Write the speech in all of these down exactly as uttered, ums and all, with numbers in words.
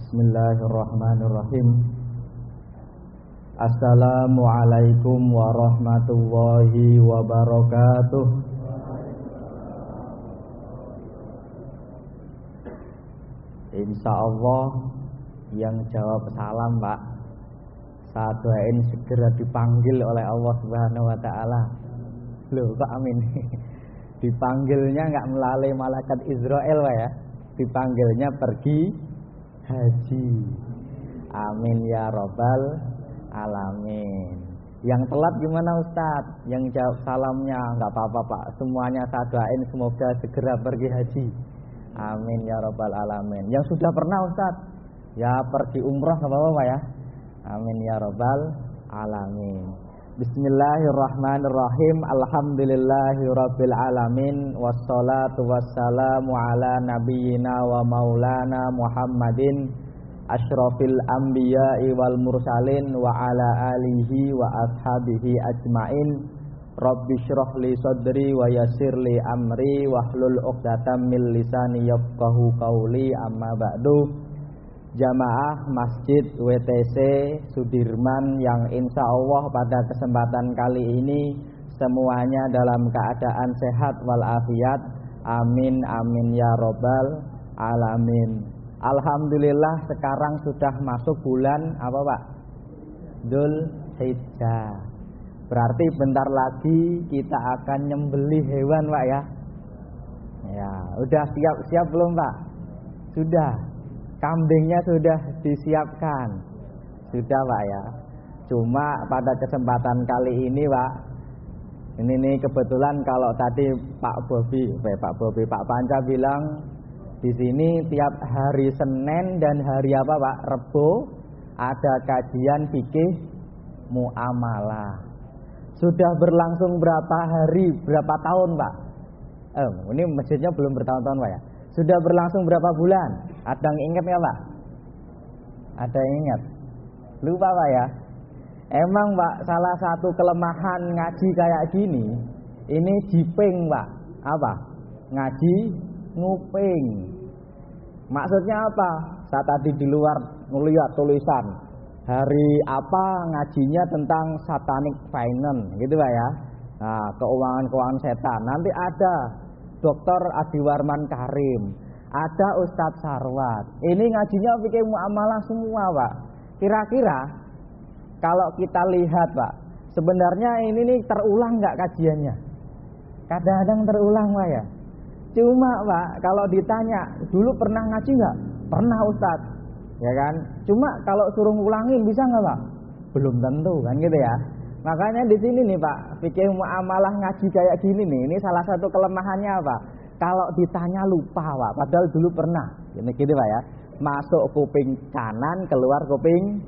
Bismillahirrahmanirrahim. Assalamualaikum warahmatullahi wabarakatuh. Insyaallah yang jawab salam, Pak, saya doain segera dipanggil oleh Allah Subhanahu wa taala. Loh, kok amin? Dipanggilnya enggak melalui malaikat Israel, Pak ya. Dipanggilnya pergi haji. Amin ya rabbal alamin. Yang telat gimana Ustadz? Yang jawab salamnya enggak apa-apa, Pak. Semuanya saya doain semoga segera pergi haji. Amin ya rabbal alamin. Yang sudah pernah Ustadz, ya pergi umrah enggak apa-apa, Pak ya. Amin ya rabbal alamin. Bismillahirrahmanirrahim. Alhamdulillahirabbil alamin. Wassalatu wassalamu ala nabiyyina wa maulana Muhammadin asyrafil anbiya'i wal mursalin wa ala alihi wa ashabihi ajmain. Rabbi shrah li sadri wa yassir li amri wahlul 'uqdatam min lisani yafqahu qawli. Amma ba'du. Jamaah Masjid W T C Sudirman yang insya Allah pada kesempatan kali ini semuanya dalam keadaan sehat walafiat. Amin amin ya robbal alamin. Alhamdulillah sekarang sudah masuk bulan apa, Pak? Dzulhijjah. Berarti bentar lagi kita akan nyembelih hewan, Pak ya. Ya, udah siap-siap belum, Pak? Sudah. Kambingnya sudah disiapkan. Sudah, Pak ya. Cuma pada kesempatan kali ini, Pak, ini nih kebetulan kalau tadi Pak Bobi, eh, Pak Bobi, Pak Panca bilang di sini tiap hari Senin dan hari apa, Pak? Rebo ada kajian fikih muamalah. Sudah berlangsung berapa hari, berapa tahun, Pak? Eh, ini masjidnya belum bertahun-tahun, Pak ya. Sudah berlangsung berapa bulan? Ada yang ingat ya, Pak? Ada yang ingat? Lupa, Pak ya? Emang, Pak, salah satu kelemahan ngaji kayak gini, ini jiping, Pak. Apa? Ngaji nguping. Maksudnya apa? Saya tadi di luar ngeliat tulisan hari apa ngajinya tentang satanic finance, gitu, Pak ya. Nah, keuangan-keuangan setan. Nanti ada Doktor Adiwarman Karim, ada Ustadz Sarwat. Ini ngajinya fikih muamalah semua, Pak. Kira-kira kalau kita lihat, Pak, sebenarnya ini nih terulang nggak kajiannya? Kadang-kadang terulang, Pak ya. Cuma, Pak, kalau ditanya dulu pernah ngaji nggak? Pernah, Ustadz, ya kan? Cuma kalau suruh ngulangin bisa nggak, Pak? Belum tentu, kan gitu ya. Makanya di sini nih, Pak, fikih muamalah ngaji kayak gini nih, ini salah satu kelemahannya, Pak. Kalau ditanya lupa, Pak, padahal dulu pernah. Gini gitu, Pak ya. Masuk kuping kanan, keluar kuping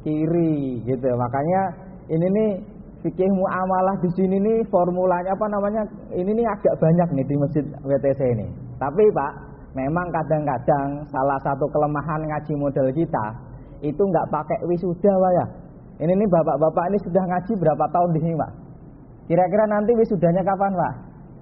kiri, gitu. Makanya ini nih fikih muamalah di sini nih formulanya apa namanya? Ini nih agak banyak nih di Masjid W T C ini. Tapi, Pak, memang kadang-kadang salah satu kelemahan ngaji model kita itu nggak pakai wisuda, Pak ya. Ini nih bapak-bapak ini sudah ngaji berapa tahun di sini, Pak? Kira-kira nanti wisudanya kapan, Pak?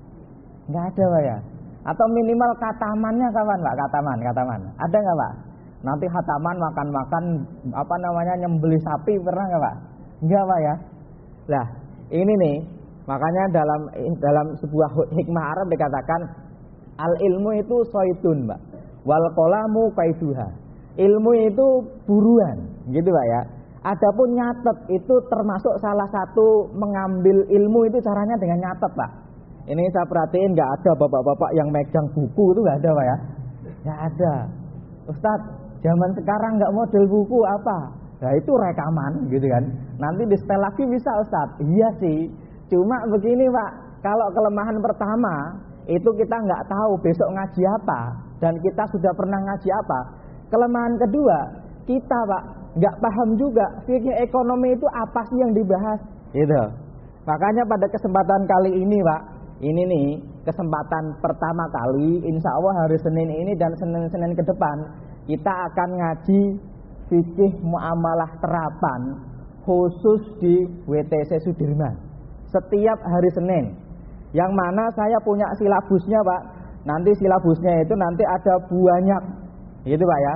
Enggak ada, Pak ya? Atau minimal katamannya kapan, Pak? Kataman, kataman. Ada enggak, Pak? Nanti khataman makan-makan apa namanya nyembelih sapi pernah enggak, Pak? Enggak, Pak ya? Lah, ini nih makanya dalam dalam sebuah hikmah Arab dikatakan al ilmu itu soitun, Pak. Wal qalamu qaiduha. Ilmu itu buruan, gitu, Pak ya. Adapun nyatet itu termasuk salah satu mengambil ilmu itu caranya dengan nyatet, Pak. Ini saya perhatiin nggak ada bapak-bapak yang megang buku itu nggak ada, Pak ya? Nggak ada. Ustadz, zaman sekarang nggak model buku apa? Nah itu rekaman, gitu kan? Nanti di setel lagi bisa, Ustadz. Iya sih. Cuma begini, Pak. Kalau kelemahan pertama itu kita nggak tahu besok ngaji apa dan kita sudah pernah ngaji apa. Kelemahan kedua kita, Pak, nggak paham juga fikih ekonomi itu apa sih yang dibahas, gitu. Makanya pada kesempatan kali ini, Pak, ini nih kesempatan pertama kali, insya Allah hari Senin ini dan Senin-Senin ke depan kita akan ngaji fikih muamalah terapan khusus di W T C Sudirman setiap hari Senin. Yang mana saya punya silabusnya, Pak. Nanti silabusnya itu nanti ada banyak, gitu, Pak ya.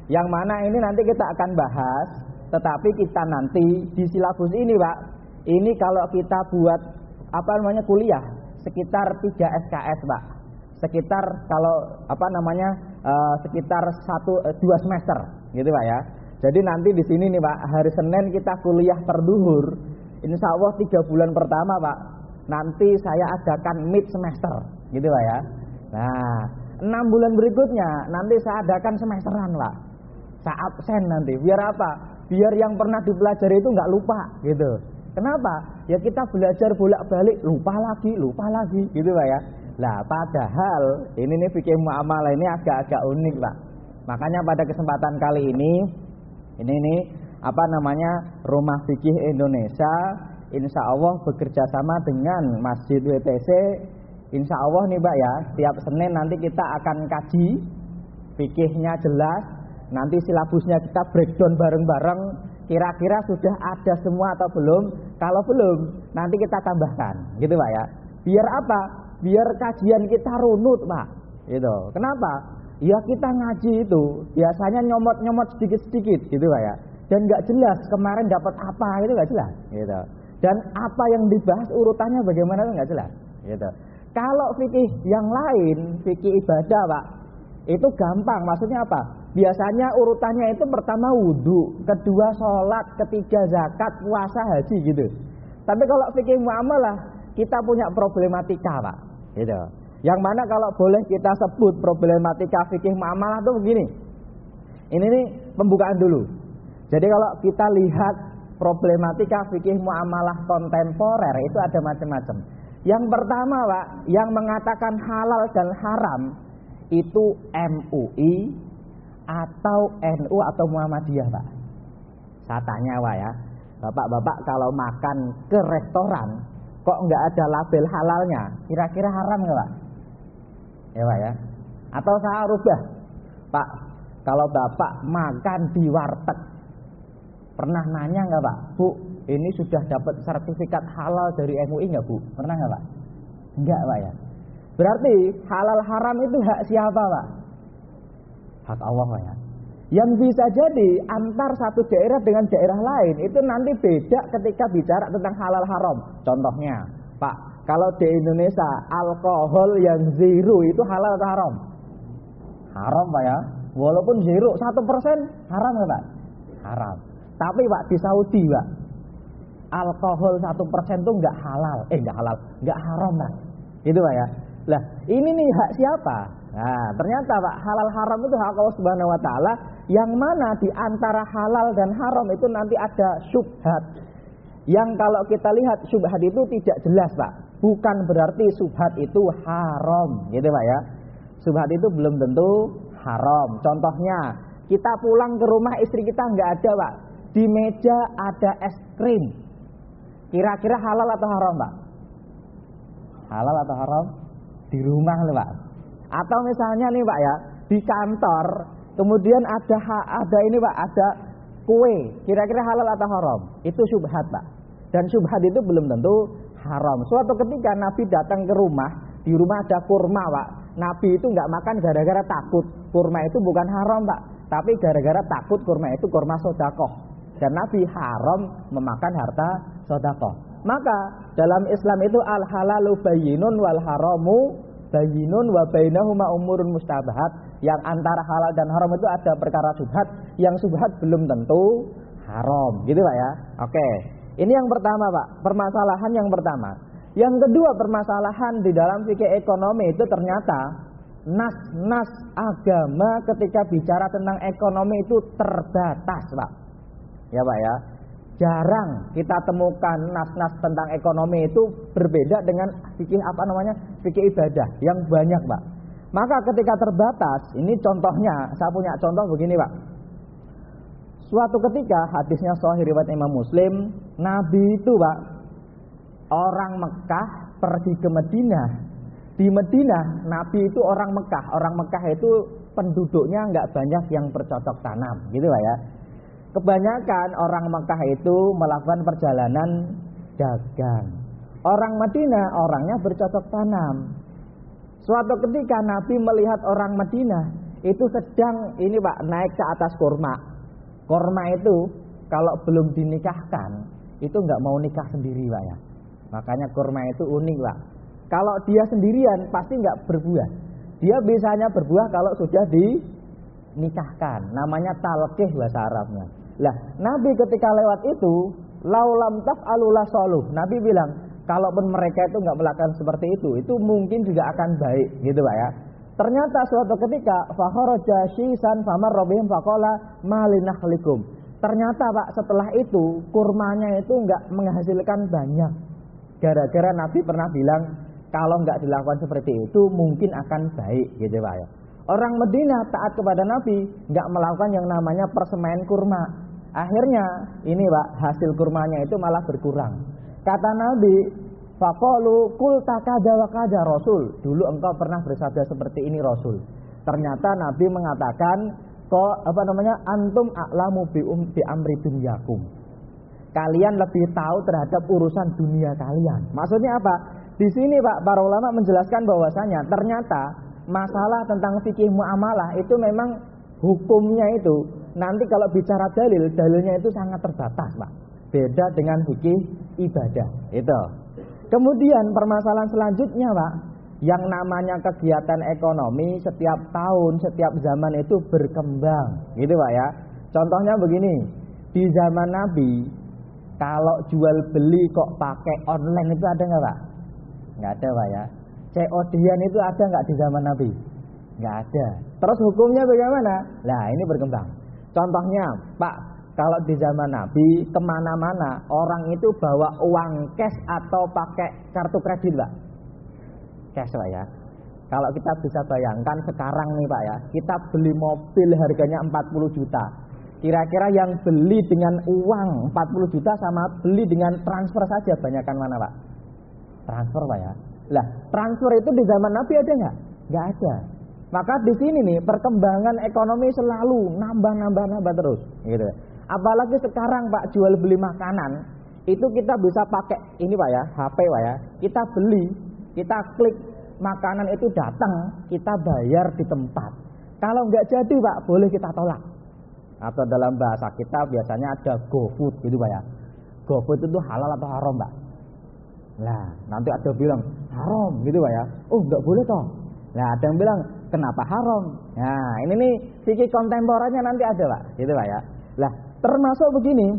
Yang mana ini nanti kita akan bahas, tetapi kita nanti di silabus ini Pak, ini kalau kita buat apa namanya kuliah sekitar tiga S K S Pak. Sekitar kalau apa namanya uh, sekitar satu uh, dua semester gitu Pak ya. Jadi nanti di sini nih Pak, hari Senin kita kuliah terduhur. Insya Allah tiga bulan pertama Pak, nanti saya adakan mid semester gitu Pak ya. Nah enam bulan berikutnya nanti saya adakan semesteran Pak. Saya absen nanti, biar apa? Biar yang pernah dipelajari itu nggak lupa gitu. Kenapa? Ya kita belajar bolak-balik, lupa lagi, lupa lagi gitu Pak ya. Lah padahal ini nih fikih muamalah ini agak-agak unik Pak. Makanya pada kesempatan kali ini, ini nih apa namanya Rumah Fikih Indonesia, insya Allah bekerja sama dengan Masjid W T C. Insya Allah nih Pak ya, tiap Senin nanti kita akan kaji fikihnya jelas. Nanti silabusnya kita breakdown bareng-bareng. Kira-kira sudah ada semua atau belum? Kalau belum, nanti kita tambahkan, gitu Pak ya. Biar apa? Biar kajian kita runut Pak. Gitu. Kenapa? Ya kita ngaji itu biasanya nyomot-nyomot sedikit-sedikit, gitu Pak ya. Dan nggak jelas kemarin dapat apa itu nggak jelas, gitu. Dan apa yang dibahas urutannya bagaimana itu nggak jelas, gitu. Kalau fikih yang lain, fikih ibadah Pak, itu gampang. Maksudnya apa? Biasanya urutannya itu pertama wudhu, kedua sholat, ketiga zakat, puasa, haji gitu. Tapi kalau fikih muamalah kita punya problematika Pak, gitu. Yang mana kalau boleh kita sebut problematika fikih muamalah itu begini. Ini nih pembukaan dulu. Jadi kalau kita lihat problematika fikih muamalah kontemporer itu ada macam-macam. Yang pertama Pak, yang mengatakan halal dan haram itu M U I atau N U atau Muhammadiyah Pak. Saya tanya Pak ya, Bapak-bapak kalau makan ke restoran kok nggak ada label halalnya, kira-kira haram nggak Pak? Ya Pak ya. Atau saya rubah, Pak, kalau Bapak makan di warteg, pernah nanya nggak Pak, Bu, ini sudah dapat sertifikat halal dari M U I nggak Bu? Pernah nggak Pak? Enggak Pak ya. Berarti halal haram itu hak siapa Pak? Hak Allah Pak ya. Yang bisa jadi antar satu daerah dengan daerah lain itu nanti beda ketika bicara tentang halal haram. Contohnya, Pak, kalau di Indonesia alkohol yang zero itu halal atau haram? Haram Pak ya. Walaupun zero satu persen haram nggak Pak? Haram. Tapi Pak di Saudi Pak, alkohol satu persen itu nggak halal, eh nggak halal, nggak haram Pak. Itu Pak ya. Lah ini nih hak siapa? Nah ternyata Pak, halal haram itu hak Allah Subhanahu Wa Taala. Yang mana di antara halal dan haram itu nanti ada syubhat. Yang kalau kita lihat syubhat itu tidak jelas Pak. Bukan berarti syubhat itu haram, gitu Pak ya. Syubhat itu belum tentu haram. Contohnya, kita pulang ke rumah istri kita nggak ada Pak. Di meja ada es krim. Kira-kira halal atau haram Pak? Halal atau haram? Di rumah loh Pak. Atau misalnya nih Pak ya, di kantor kemudian ada ada ini Pak, ada kue. Kira-kira halal atau haram? Itu syubhat Pak. Dan syubhat itu belum tentu haram. Suatu ketika Nabi datang ke rumah, di rumah ada kurma Pak. Nabi itu nggak makan gara-gara takut. Kurma itu bukan haram Pak, tapi gara-gara takut kurma itu kurma sodakoh. Dan Nabi haram memakan harta sodakoh. Maka dalam Islam itu al halalu bayyinun wal haramu bayyinun wa bainahuma umurun mustabahat. Yang antara halal dan haram itu ada perkara subhat, yang subhat belum tentu haram, gitu Pak ya. Oke. Ini yang pertama Pak, permasalahan yang pertama. Yang kedua permasalahan di dalam fikih ekonomi itu ternyata nas-nas agama ketika bicara tentang ekonomi itu terbatas Pak. Ya Pak ya. Jarang kita temukan nas-nas tentang ekonomi itu berbeda dengan fikih apa namanya? Fikih ibadah yang banyak, Pak. Maka ketika terbatas, ini contohnya, saya punya contoh begini, Pak. Suatu ketika hadisnya sahih riwayat Imam Muslim, Nabi itu, Pak, orang Mekah pergi ke Madinah. Di Madinah, Nabi itu orang Mekah. Orang Mekah itu penduduknya nggak banyak yang bercocok tanam, gitu Pak ya. Kebanyakan orang Mekah itu melakukan perjalanan dagang. Orang Madinah orangnya bercocok tanam. Suatu ketika Nabi melihat orang Madinah itu sedang ini Pak naik ke atas kurma. Kurma itu kalau belum dinikahkan itu nggak mau nikah sendiri Pak ya. Makanya kurma itu unik Pak. Kalau dia sendirian pasti nggak berbuah. Dia biasanya berbuah kalau sudah dinikahkan. Namanya talqih bahasa Arabnya. Lah, Nabi ketika lewat itu, laulam taf'alu lasaluh. Nabi bilang, kalaupun mereka itu nggak melakukan seperti itu, itu mungkin juga akan baik, gitu Pak ya. Ternyata suatu ketika fakharaja syisan famar rabbihim faqala malinakhlikum. Ternyata Pak setelah itu kurmanya itu nggak menghasilkan banyak. Gara-gara Nabi pernah bilang kalau nggak dilakukan seperti itu mungkin akan baik, gitu Pak ya. Orang Madinah taat kepada Nabi nggak melakukan yang namanya persemaian kurma. Akhirnya ini Pak hasil kurmanya itu malah berkurang. Kata Nabi, faqalu qul takada wa kada Rasul. Dulu engkau pernah bersabda seperti ini Rasul. Ternyata Nabi mengatakan, kok apa namanya? Antum a'lamu bi um bi amri dunyakum. Kalian lebih tahu terhadap urusan dunia kalian. Maksudnya apa? Di sini Pak para ulama menjelaskan bahwasanya ternyata masalah tentang fikih muamalah itu memang hukumnya itu nanti kalau bicara dalil, dalilnya itu sangat terbatas Pak. Beda dengan fikih ibadah itu. Kemudian permasalahan selanjutnya Pak, yang namanya kegiatan ekonomi setiap tahun, setiap zaman itu berkembang, gitu Pak ya. Contohnya begini, di zaman Nabi kalau jual beli kok pakai online itu ada nggak Pak? Nggak ada Pak ya. C O D-an itu ada nggak di zaman Nabi? Nggak ada. Terus hukumnya bagaimana? Nah ini berkembang. Contohnya Pak, kalau di zaman Nabi kemana-mana orang itu bawa uang cash atau pakai kartu kredit Pak? Cash Pak ya. Kalau kita bisa bayangkan sekarang nih Pak ya, kita beli mobil harganya empat puluh juta. Kira-kira yang beli dengan uang empat puluh juta sama beli dengan transfer saja banyakkan mana Pak? Transfer Pak ya. Lah transfer itu di zaman Nabi ada nggak? Nggak ada. Maka di sini nih perkembangan ekonomi selalu nambah-nambah-nambah terus, gitu. Apalagi sekarang Pak jual beli makanan itu kita bisa pakai ini Pak ya, H P Pak ya. Kita beli, kita klik makanan itu datang, kita bayar di tempat. Kalau nggak jadi Pak, boleh kita tolak. Atau dalam bahasa kita biasanya ada GoFood gitu Pak ya. GoFood itu halal atau haram Pak? Nah, nanti ada bilang haram gitu Pak ya. Oh, nggak boleh toh. Nah, ada yang bilang kenapa haram? Nah, ini nih fikih kontemporer nanti ada Pak, gitu Pak ya. Lah, termasuk begini,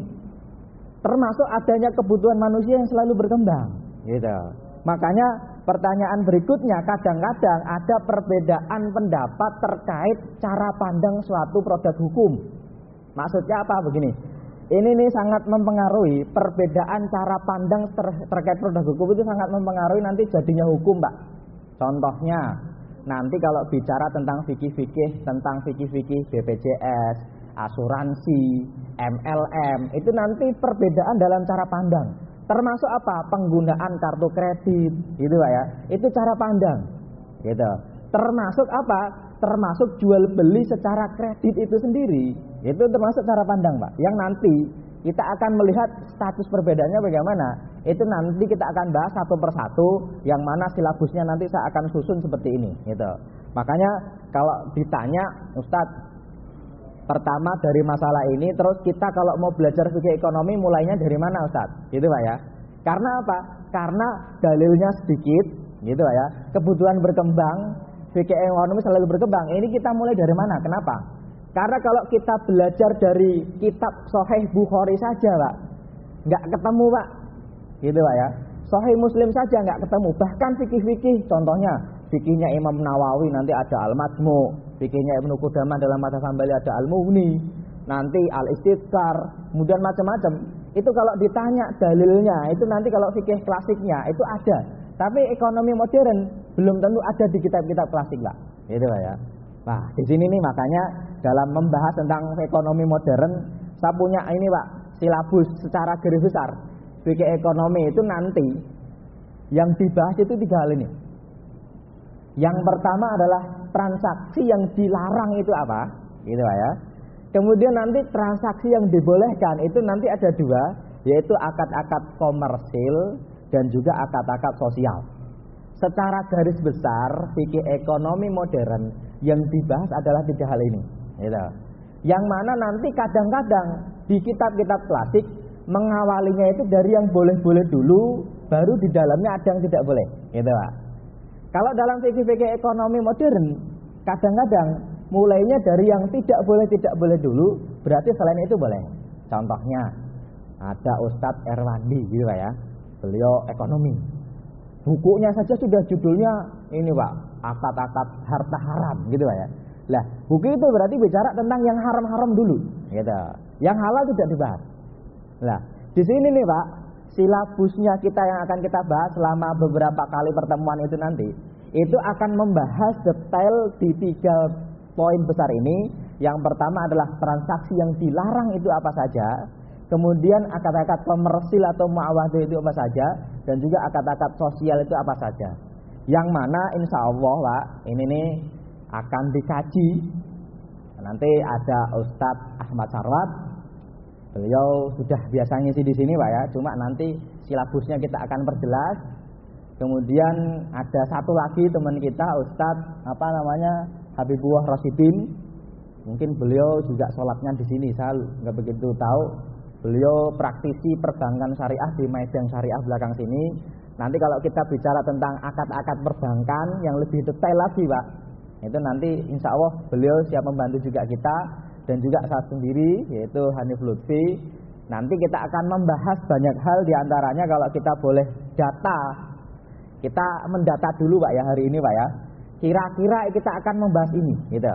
termasuk adanya kebutuhan manusia yang selalu berkembang, gitu. Makanya pertanyaan berikutnya, kadang-kadang ada perbedaan pendapat terkait cara pandang suatu produk hukum. Maksudnya apa begini? Ini nih sangat mempengaruhi perbedaan cara pandang ter terkait produk hukum itu sangat mempengaruhi nanti jadinya hukum, Pak. Contohnya, nanti kalau bicara tentang fikih-fikih, tentang fikih-fikih B P J S, asuransi, M L M, itu nanti perbedaan dalam cara pandang. Termasuk apa? Penggunaan kartu kredit, gitu Pak ya. Itu cara pandang, gitu. Termasuk apa? Termasuk jual beli secara kredit itu sendiri. Itu termasuk cara pandang, Pak. Yang nanti kita akan melihat status perbedaannya bagaimana. Itu nanti kita akan bahas satu persatu, yang mana silabusnya nanti saya akan susun seperti ini, gitu. Makanya kalau ditanya, Ustadz, pertama dari masalah ini, terus kita kalau mau belajar fikih ekonomi mulainya dari mana Ustadz? Gitu Pak ya. Karena apa? Karena dalilnya sedikit, gitu Pak ya. Kebutuhan berkembang, fikih ekonomi selalu berkembang. Ini kita mulai dari mana? Kenapa? Karena kalau kita belajar dari kitab Sahih Bukhari saja Pak, nggak ketemu Pak, gitu Pak ya. Sahih Muslim saja nggak ketemu. Bahkan fikih-fikih, contohnya fikihnya Imam Nawawi nanti ada Al-Majmu', fikihnya Ibnu Qudamah dalam madzhab Hambali ada Al-Mughni, nanti Al-Istidkar, kemudian macam-macam. Itu kalau ditanya dalilnya, itu nanti kalau fikih klasiknya itu ada. Tapi ekonomi modern belum tentu ada di kitab-kitab klasik, Pak. Gitu Pak ya. Nah, di sini nih makanya dalam membahas tentang ekonomi modern, saya punya ini Pak, silabus secara garis besar. Fikih ekonomi itu nanti yang dibahas itu tiga hal ini. Yang pertama adalah transaksi yang dilarang itu apa, gitu Pak ya. Kemudian nanti transaksi yang dibolehkan itu nanti ada dua, yaitu akad-akad komersil dan juga akad-akad sosial. Secara garis besar fikih ekonomi modern Yang dibahas adalah tiga hal ini, gitu. Yang mana nanti kadang-kadang di kitab-kitab klasik mengawalinya itu dari yang boleh-boleh dulu, baru di dalamnya ada yang tidak boleh, gitu Pak. Kalau dalam fikih-fikih ekonomi modern, kadang-kadang mulainya dari yang tidak boleh tidak boleh dulu, berarti selain itu boleh. Contohnya ada Ustadz Erwandi, gitu Pak ya. Beliau ekonomi. Bukunya saja sudah judulnya ini Pak, akad-akad harta haram, gitu Pak ya. Lah, buku itu berarti bicara tentang yang haram-haram dulu, gitu. Yang halal tidak dibahas. Lah, di sini nih Pak, silabusnya kita yang akan kita bahas selama beberapa kali pertemuan itu nanti, itu akan membahas detail di tiga poin besar ini. Yang pertama adalah transaksi yang dilarang itu apa saja, kemudian akad-akad komersil atau muawadah itu apa saja, dan juga akad-akad sosial itu apa saja. Yang mana insya Allah Pak, ini nih akan dikaji. Nanti ada Ustadz Ahmad Sarwat. Beliau sudah biasa ngisi di sini Pak ya, cuma nanti silabusnya kita akan perjelas. Kemudian ada satu lagi teman kita Ustadz apa namanya Habibullah Rasidin. Mungkin beliau juga sholatnya di sini, saya nggak begitu tahu. Beliau praktisi perbankan syariah di Maidang Syariah belakang sini. Nanti kalau kita bicara tentang akad-akad perbankan yang lebih detail lagi Pak, itu nanti insya Allah beliau siap membantu juga kita. Dan juga saya sendiri yaitu Hanif Lutfi. Nanti kita akan membahas banyak hal, diantaranya kalau kita boleh data, kita mendata dulu Pak ya hari ini Pak ya. Kira-kira kita akan membahas ini gitu.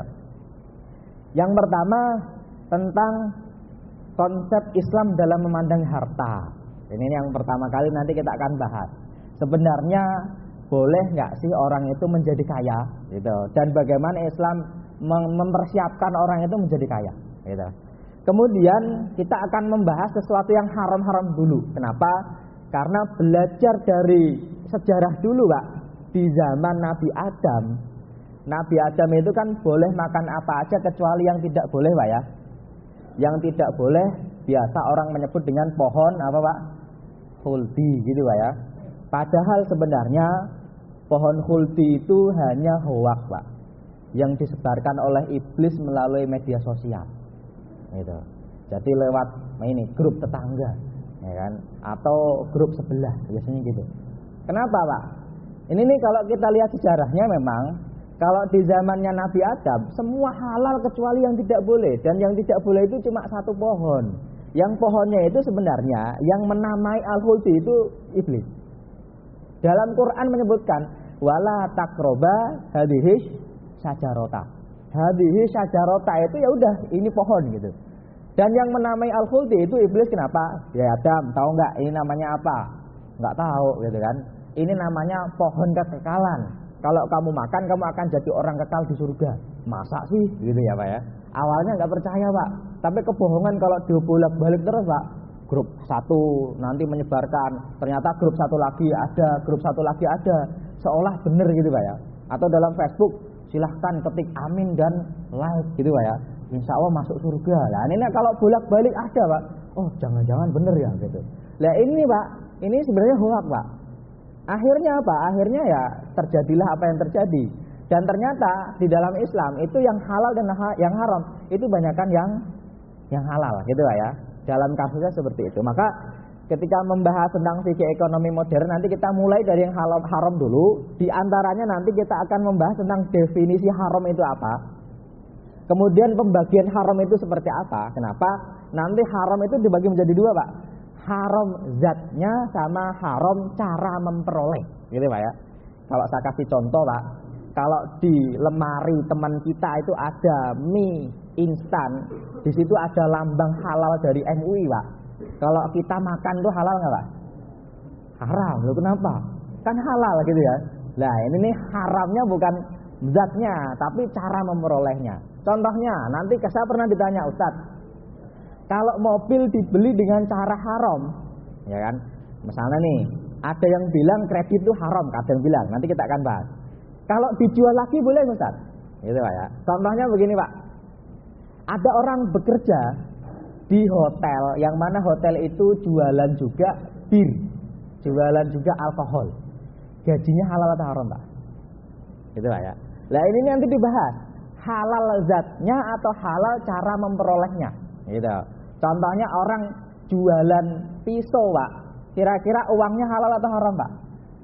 Yang pertama tentang konsep Islam dalam memandang harta. Ini yang pertama kali nanti kita akan bahas. Sebenarnya boleh nggak sih orang itu menjadi kaya gitu, dan bagaimana Islam mempersiapkan orang itu menjadi kaya gitu. Kemudian kita akan membahas sesuatu yang haram-haram dulu. Kenapa? Karena belajar dari sejarah dulu Pak. Di zaman Nabi Adam, Nabi Adam itu kan boleh makan apa aja kecuali yang tidak boleh Pak ya. Yang tidak boleh biasa orang menyebut dengan pohon apa Pak? Khuldi gitu Pak ya. Padahal sebenarnya pohon khuldi itu hanya hoak Pak, yang disebarkan oleh iblis melalui media sosial, gitu. Jadi lewat ini grup tetangga, ya kan, atau grup sebelah biasanya gitu. Kenapa Pak? Ini nih kalau kita lihat sejarahnya memang kalau di zamannya Nabi Adam semua halal kecuali yang tidak boleh, dan yang tidak boleh itu cuma satu pohon. Yang pohonnya itu sebenarnya yang menamai al-khuldi itu iblis. Dalam Quran menyebutkan wala taqroba hadhihi sajarota. Hadhihi sajarota itu ya udah ini pohon gitu. Dan yang menamai al-khuldi itu iblis. Kenapa? Ya Adam, tahu nggak ini namanya apa? Nggak tahu gitu kan. Ini namanya pohon kekekalan. Kalau kamu makan kamu akan jadi orang kekal di surga. Masa sih gitu ya Pak ya. Awalnya nggak percaya Pak, tapi kebohongan kalau dibolak-balik terus Pak. Grup satu nanti menyebarkan, ternyata grup satu lagi ada, grup satu lagi ada, seolah benar gitu Pak ya. Atau dalam Facebook silahkan ketik amin dan like gitu Pak ya, insya Allah masuk surga. Nah ini kalau bolak-balik ada Pak, oh jangan-jangan bener ya gitu. Nah ini Pak, ini sebenarnya hoak Pak. Akhirnya apa? Akhirnya ya terjadilah apa yang terjadi. Dan ternyata di dalam Islam itu yang halal dan yang haram itu banyakkan yang yang halal gitu Pak ya. Dalam kasusnya seperti itu. Maka ketika membahas tentang fikih ekonomi modern, nanti kita mulai dari yang halal haram dulu. Di antaranya nanti kita akan membahas tentang definisi haram itu apa. Kemudian pembagian haram itu seperti apa. Kenapa? Nanti haram itu dibagi menjadi dua Pak. Haram zatnya sama haram cara memperoleh. Gitu Pak ya. Kalau saya kasih contoh Pak, kalau di lemari teman kita itu ada mie instan, di situ ada lambang halal dari M U I Pak. Kalau kita makan itu halal nggak Pak? Haram. Loh kenapa? Kan halal gitu ya. Nah ini nih haramnya bukan zatnya, tapi cara memperolehnya. Contohnya, nanti saya pernah ditanya Ustadz, kalau mobil dibeli dengan cara haram, ya kan? Misalnya nih, ada yang bilang kredit itu haram, kadang bilang. Nanti kita akan bahas. Kalau dijual lagi boleh Ustadz? Gitu Pak ya. Contohnya begini Pak. Ada orang bekerja di hotel, yang mana hotel itu jualan juga bir, jualan juga alkohol. Gajinya halal atau haram Pak? Gitu Pak ya. Nah ini nanti dibahas. halal zatnya atau halal cara memperolehnya. Gitu. Contohnya orang jualan pisau, Pak. Kira-kira uangnya halal atau haram, Pak?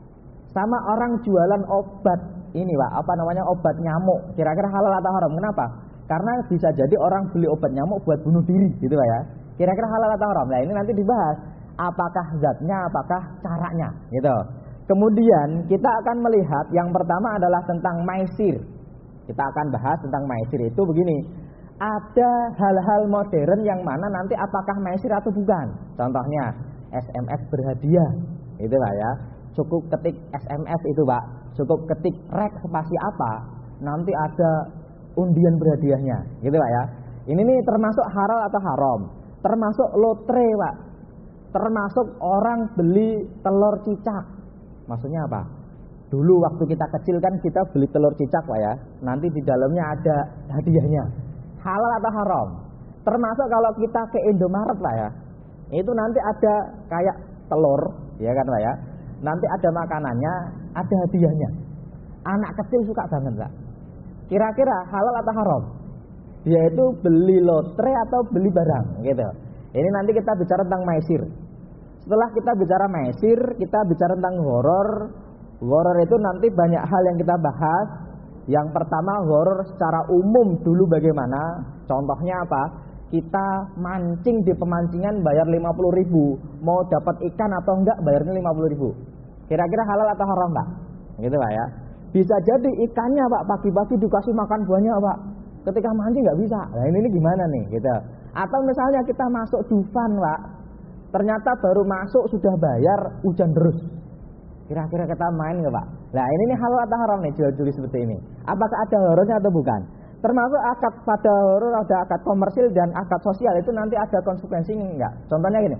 Sama orang jualan obat ini, Pak, apa namanya, obat nyamuk. Kira-kira halal atau haram? Kenapa? Karena bisa jadi orang beli obat nyamuk buat bunuh diri, gitu Pak ya. Kira-kira halal atau haram? Nah, ini nanti dibahas. Apakah zatnya, apakah caranya, gitu. Kemudian kita akan melihat yang pertama adalah tentang maisir. Kita akan bahas tentang maisir itu begini. Ada hal-hal modern yang mana nanti apakah maisir atau bukan. Contohnya S M S berhadiah, itu Pak ya. Cukup ketik S M S itu Pak, cukup ketik rek spasi apa, nanti ada undian berhadiahnya, gitu Pak ya. Ini nih termasuk halal atau haram. Termasuk lotre Pak. Termasuk orang beli telur cicak. Maksudnya apa? Dulu waktu kita kecil kan kita beli telur cicak Pak ya. Nanti di dalamnya ada hadiahnya. Halal atau haram? Termasuk kalau kita ke Indomaret Pak ya. Itu nanti ada kayak telur, ya kan Pak ya. Nanti ada makanannya, ada hadiahnya. Anak kecil suka banget Pak. Kira-kira halal atau haram? Dia itu beli lotre atau beli barang, gitu. Ini nanti kita bicara tentang maisir. Setelah kita bicara maisir, kita bicara tentang horor. Horor itu nanti banyak hal yang kita bahas. Yang pertama, horor secara umum dulu bagaimana? Contohnya apa? Kita mancing di pemancingan bayar lima puluh ribu. Mau dapat ikan atau enggak bayarnya lima puluh ribu. Kira-kira halal atau haram Pak? Gitu Pak ya. Bisa jadi ikannya Pak pagi-pagi dikasih makan buahnya Pak. Ketika mancing nggak bisa. Nah ini, ini gimana nih gitu. Atau misalnya kita masuk Dufan Pak. Ternyata baru masuk sudah bayar, hujan terus. Kira-kira kita main nggak Pak? Nah ini nih halal atau haram nih jual-jual seperti ini. Apakah ada horornya atau bukan? Termasuk akad pada horor, ada akad komersil dan akad sosial itu nanti ada konsekuensinya enggak? Contohnya gini,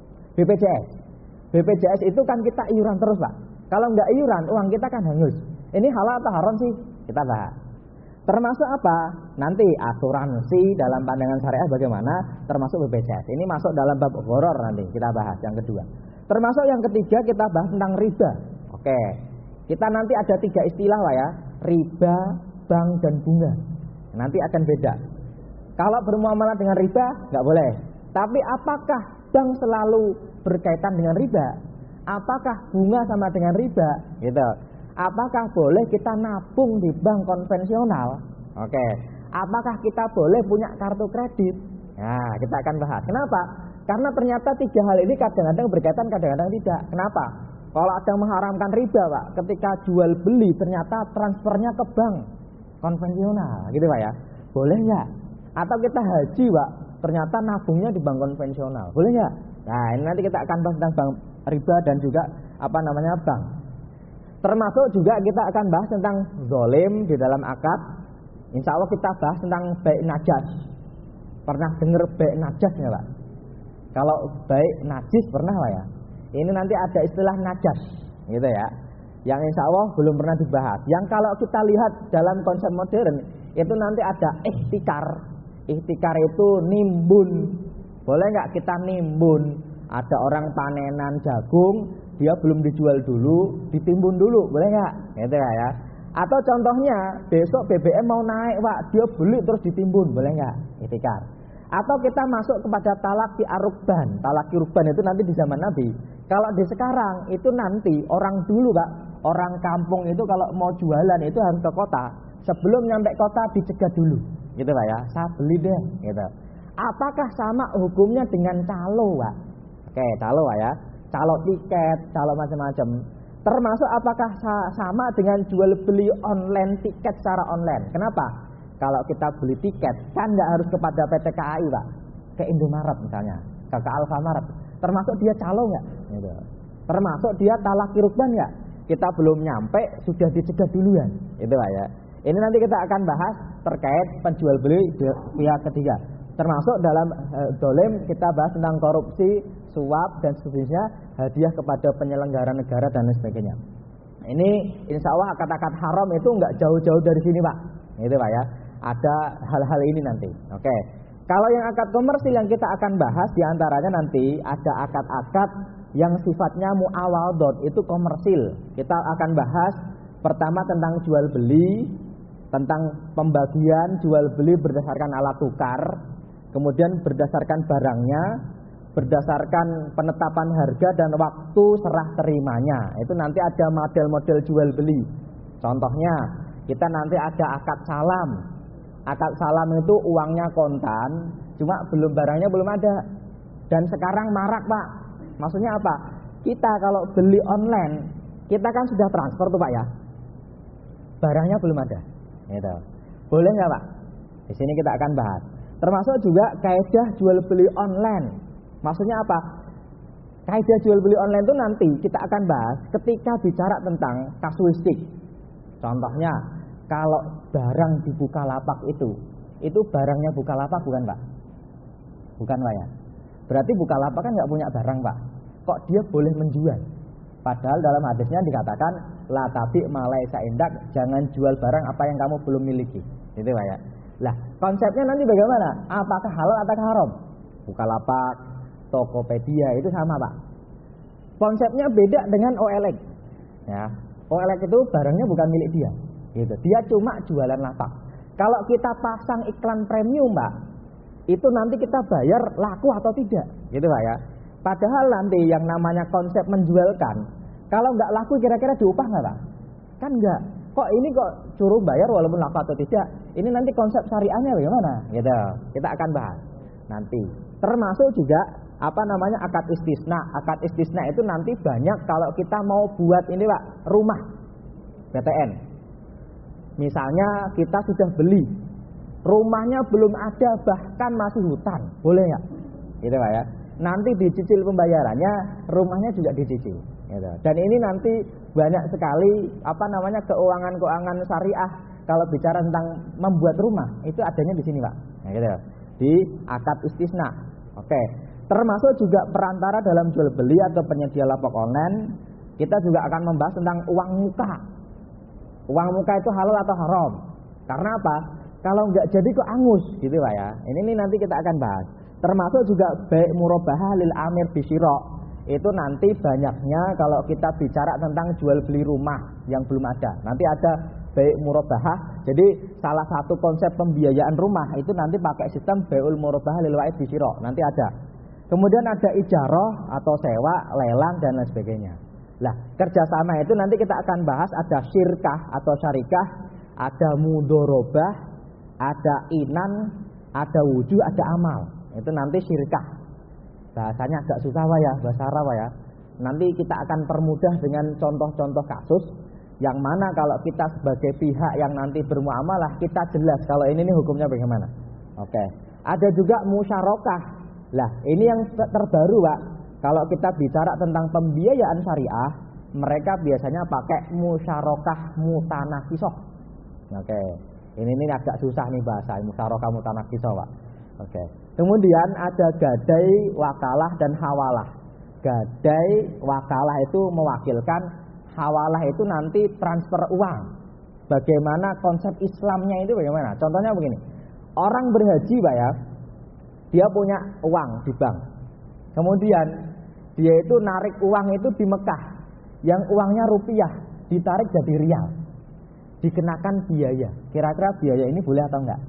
B P J S. B P J S itu kan kita iuran terus Pak. Kalau enggak iuran, uang kita kan hangus. Ini halal atau haram sih? Kita bahas. Termasuk apa? Nanti asuransi dalam pandangan syariah bagaimana? Termasuk B P J S. Ini masuk dalam bab horor nanti kita bahas yang kedua. Termasuk yang ketiga kita bahas tentang riba. Oke. Kita nanti ada tiga istilah Pak ya. Riba, bank dan bunga. Nanti akan beda. Kalau bermuamalah dengan riba nggak boleh. Tapi apakah bank selalu berkaitan dengan riba? Apakah bunga sama dengan riba? Gitu. Apakah boleh kita nabung di bank konvensional? Oke. Apakah kita boleh punya kartu kredit? Nah, kita akan bahas. Kenapa? Karena ternyata tiga hal ini kadang-kadang berkaitan, kadang-kadang tidak. Kenapa? Kalau ada yang mengharamkan riba, Pak, ketika jual beli ternyata transfernya ke bank konvensional, gitu Pak ya. Boleh nggak? Atau kita haji, Pak, ternyata nabungnya di bank konvensional. Boleh nggak? Nah, ini nanti kita akan bahas tentang bank riba dan juga apa namanya bank. Termasuk juga kita akan bahas tentang zolim di dalam akad. Insya Allah kita bahas tentang baik najas. Pernah dengar baik najas nggak Pak? Kalau baik najis pernah Pak ya? Ini nanti ada istilah najas, gitu ya. Yang insya Allah belum pernah dibahas. Yang kalau kita lihat dalam konsep modern itu nanti ada ikhtikar. Ikhtikar itu nimbun. Boleh nggak kita nimbun? Ada orang panenan jagung, dia belum dijual dulu, ditimbun dulu, boleh nggak? Gitu ya. Atau contohnya besok B B M mau naik Pak, dia beli terus ditimbun, boleh nggak? Ikhtikar. Atau kita masuk kepada talaki arukban. Talaki urban itu nanti di zaman Nabi. Kalau di sekarang itu nanti orang dulu Pak, orang kampung itu kalau mau jualan itu harus ke kota. Sebelum nyampe kota dicegah dulu, gitu Pak ya. Saya beli deh, gitu. Apakah sama hukumnya dengan calo Pak? Oke, calo Pak ya. Calo tiket, calo macam-macam. Termasuk apakah sama dengan jual beli online tiket secara online? Kenapa? Kalau kita beli tiket kan nggak harus kepada P T K A I Pak, ke Indomaret misalnya, ke, ke Alfamart. Termasuk dia calo nggak? Gitu. Termasuk dia talaki rukban nggak? Kita belum nyampe sudah dicegah duluan, itu Pak ya. Ini nanti kita akan bahas terkait penjual beli pihak ketiga. Termasuk dalam e, dolim kita bahas tentang korupsi, suap dan seterusnya, hadiah kepada penyelenggara negara dan lain sebagainya. Ini insya Allah akad-akad haram itu nggak jauh-jauh dari sini Pak, itu Pak ya. Ada hal-hal ini nanti. Oke. Kalau yang akad komersil yang kita akan bahas diantaranya nanti ada akad-akad yang sifatnya muawadot, itu komersil. Kita akan bahas pertama tentang jual beli, tentang pembagian jual beli berdasarkan alat tukar, kemudian berdasarkan barangnya, berdasarkan penetapan harga dan waktu serah terimanya. Itu nanti ada model-model jual beli. Contohnya, kita nanti ada akad salam. Akad salam itu uangnya kontan, cuma belum barangnya belum ada. Dan sekarang marak, Pak. Maksudnya apa? Kita kalau beli online, kita kan sudah transfer tuh, Pak ya. Barangnya belum ada. Gitu. Boleh nggak, Pak? Di sini kita akan bahas. Termasuk juga kaidah jual beli online. Maksudnya apa? Kaidah jual beli online itu nanti kita akan bahas ketika bicara tentang kasuistik. Contohnya, kalau barang di Bukalapak itu, itu barangnya Bukalapak bukan, Pak? Bukan, Pak ya? Berarti Bukalapak kan nggak punya barang, Pak. Kok dia boleh menjual? Padahal dalam hadisnya dikatakan la tabi malaika indak, jangan jual barang apa yang kamu belum miliki. Gitu, Pak ya. Lah, konsepnya nanti bagaimana? Apakah halal atau haram? Bukalapak, Tokopedia itu sama, Pak. Konsepnya beda dengan O L X. Ya. O L X itu barangnya bukan milik dia. Gitu. Dia cuma jualan lapak. Kalau kita pasang iklan premium, Pak, itu nanti kita bayar laku atau tidak. Gitu, Pak ya. Padahal nanti yang namanya konsep menjualkan, kalau nggak laku kira-kira diupah nggak, Pak? Kan nggak. Kok ini kok suruh bayar walaupun laku atau tidak? Ini nanti konsep syariahnya bagaimana? Gitu. Kita akan bahas nanti. Termasuk juga apa namanya akad istisna. Akad istisna itu nanti banyak kalau kita mau buat ini, Pak, rumah B T N. Misalnya kita sudah beli, rumahnya belum ada, bahkan masih hutan, boleh nggak? Gitu, Pak ya. Nanti dicicil pembayarannya, rumahnya juga dicicil. Gitu. Dan ini nanti banyak sekali apa namanya keuangan-keuangan syariah kalau bicara tentang membuat rumah itu adanya di sini, Pak. Nah, gitu. Di akad istisna. Oke. Termasuk juga perantara dalam jual beli atau penyedia lapak online. Kita juga akan membahas tentang uang muka. Uang muka itu halal atau haram? Karena apa? Kalau nggak jadi kok angus, gitu, Pak ya. Ini, ini nanti kita akan bahas. Termasuk juga bai' murabahah lil amir bisyira. Itu nanti banyaknya kalau kita bicara tentang jual beli rumah yang belum ada. Nanti ada bai' murabahah. Jadi salah satu konsep pembiayaan rumah itu nanti pakai sistem bai'ul murabahah lil wa'id bisyira. Nanti ada. Kemudian ada ijarah atau sewa, lelang dan lain sebagainya. Lah, kerjasama itu nanti kita akan bahas ada syirkah atau syarikah, ada mudorobah, ada inan, ada wujud, ada amal. Itu nanti syirkah. Bahasanya agak susah, Pak ya, bahasa Arab, Pak ya. Nanti kita akan permudah dengan contoh-contoh kasus yang mana kalau kita sebagai pihak yang nanti bermuamalah kita jelas kalau ini nih hukumnya bagaimana. Oke. Ada juga musyarakah. Lah, ini yang terbaru, Pak. Kalau kita bicara tentang pembiayaan syariah, mereka biasanya pakai musyarakah mutanakisah. Oke. Ini ini agak susah nih bahasa musyarakah mutanakisah, Pak. Oke. Kemudian ada gadai, wakalah dan hawalah. Gadai, wakalah itu mewakilkan, hawalah itu nanti transfer uang. Bagaimana konsep Islamnya itu bagaimana? Contohnya begini. Orang berhaji, Pak ya. Dia punya uang di bank. Kemudian dia itu narik uang itu di Mekah. Yang uangnya rupiah ditarik jadi rial. Dikenakan biaya. Kira-kira biaya ini boleh atau enggak?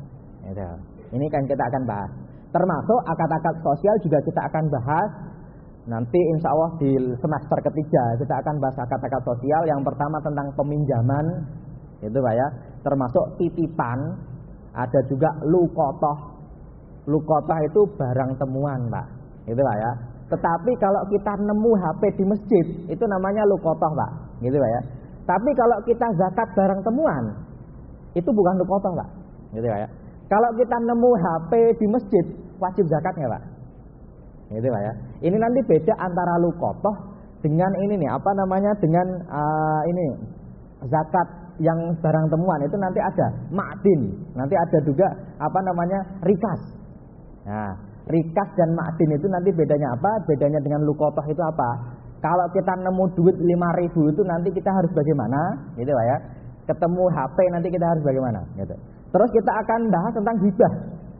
Ini kan kita akan bahas. Termasuk akad-akad sosial juga kita akan bahas. Nanti insya Allah di semester ketiga kita akan bahas akad-akad sosial. Yang pertama tentang peminjaman, itu, Pak ya. Termasuk titipan. Ada juga lukotoh. Lukotoh itu barang temuan, Pak. Itu, Pak ya. Tetapi kalau kita nemu H P di masjid, itu namanya lukotoh, Pak. Gitu, Pak ya. Tapi kalau kita zakat barang temuan, itu bukan lukotoh, Pak. Gitu, Pak ya. Kalau kita nemu H P di masjid, wajib zakatnya, Pak. Gitu, Pak ya. Ini nanti beda antara lukotoh dengan ini nih, apa namanya, dengan uh, ini zakat yang barang temuan itu nanti ada ma'din, nanti ada juga apa namanya rikas. Nah, rikas dan ma'din itu nanti bedanya apa? Bedanya dengan lukotoh itu apa? Kalau kita nemu duit lima ribu itu nanti kita harus bagaimana? Gitu, Pak ya. Ketemu H P nanti kita harus bagaimana? Gitu. Terus kita akan bahas tentang hibah.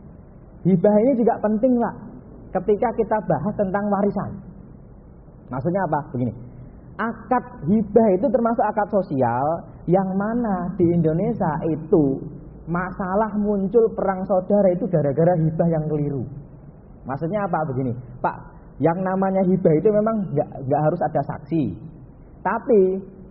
Hibah ini juga penting, Pak. Ketika kita bahas tentang warisan. Maksudnya apa? Begini. Akad hibah itu termasuk akad sosial Yang mana di Indonesia itu masalah muncul perang saudara itu gara-gara hibah yang keliru. Maksudnya apa begini, Pak? Yang namanya hibah itu memang nggak nggak harus ada saksi. Tapi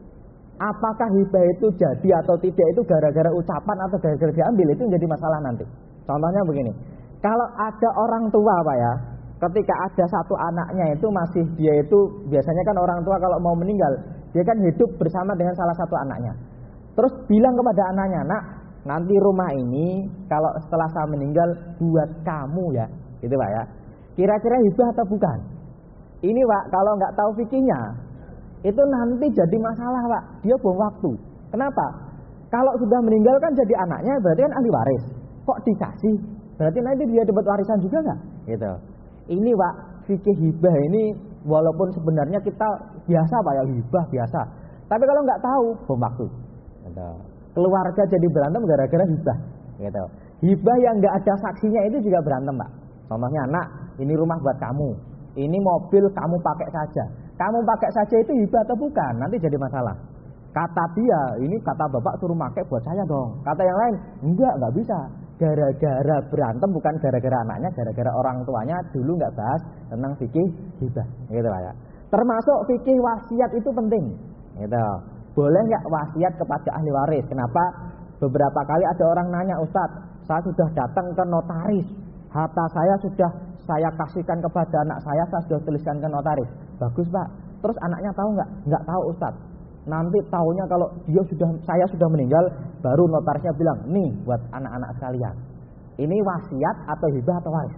apakah hibah itu jadi atau tidak itu gara-gara ucapan atau gara-gara diambil, itu menjadi masalah nanti. Contohnya begini, kalau ada orang tua Pak ya, ketika ada satu anaknya itu masih dia itu biasanya kan orang tua kalau mau meninggal dia kan hidup bersama dengan salah satu anaknya. Terus bilang kepada anaknya, nak, nanti rumah ini kalau setelah saya meninggal buat kamu ya, gitu Pak ya. Kira-kira hibah atau bukan? Ini Pak, kalau nggak tahu fikihnya, itu nanti jadi masalah Pak. Dia buang waktu. Kenapa? Kalau sudah meninggal kan jadi anaknya, berarti kan ahli waris. Kok dikasih? Berarti nanti dia dapat warisan juga nggak? Gitu. Ini Pak, fikih hibah ini walaupun sebenarnya kita biasa Pak ya, hibah biasa. Tapi kalau nggak tahu, buang waktu. Gitu. Keluarga jadi berantem gara-gara hibah. Gitu. Hibah yang nggak ada saksinya itu juga berantem Pak. Contohnya, nak, ini rumah buat kamu, ini mobil kamu pakai saja. Kamu pakai saja itu hibah atau bukan? Nanti jadi masalah. Kata dia, ini kata bapak suruh pakai buat saya dong. Kata yang lain, enggak, enggak bisa. Gara-gara berantem, bukan gara-gara anaknya, gara-gara orang tuanya dulu nggak bahas tentang fikih hibah. Gitu Pak ya. Termasuk fikih wasiat itu penting. Gitu. Boleh nggak wasiat kepada ahli waris? Kenapa? Beberapa kali ada orang nanya, Ustadz, saya sudah datang ke notaris. Harta saya sudah saya kasihkan kepada anak saya, saya sudah tuliskan ke notaris. Bagus Pak. Terus anaknya tahu nggak? Nggak tahu Ustadz. Nanti tahunya kalau dia sudah saya sudah meninggal, baru notarisnya bilang, nih buat anak-anak sekalian. Ini wasiat atau hibah atau waris?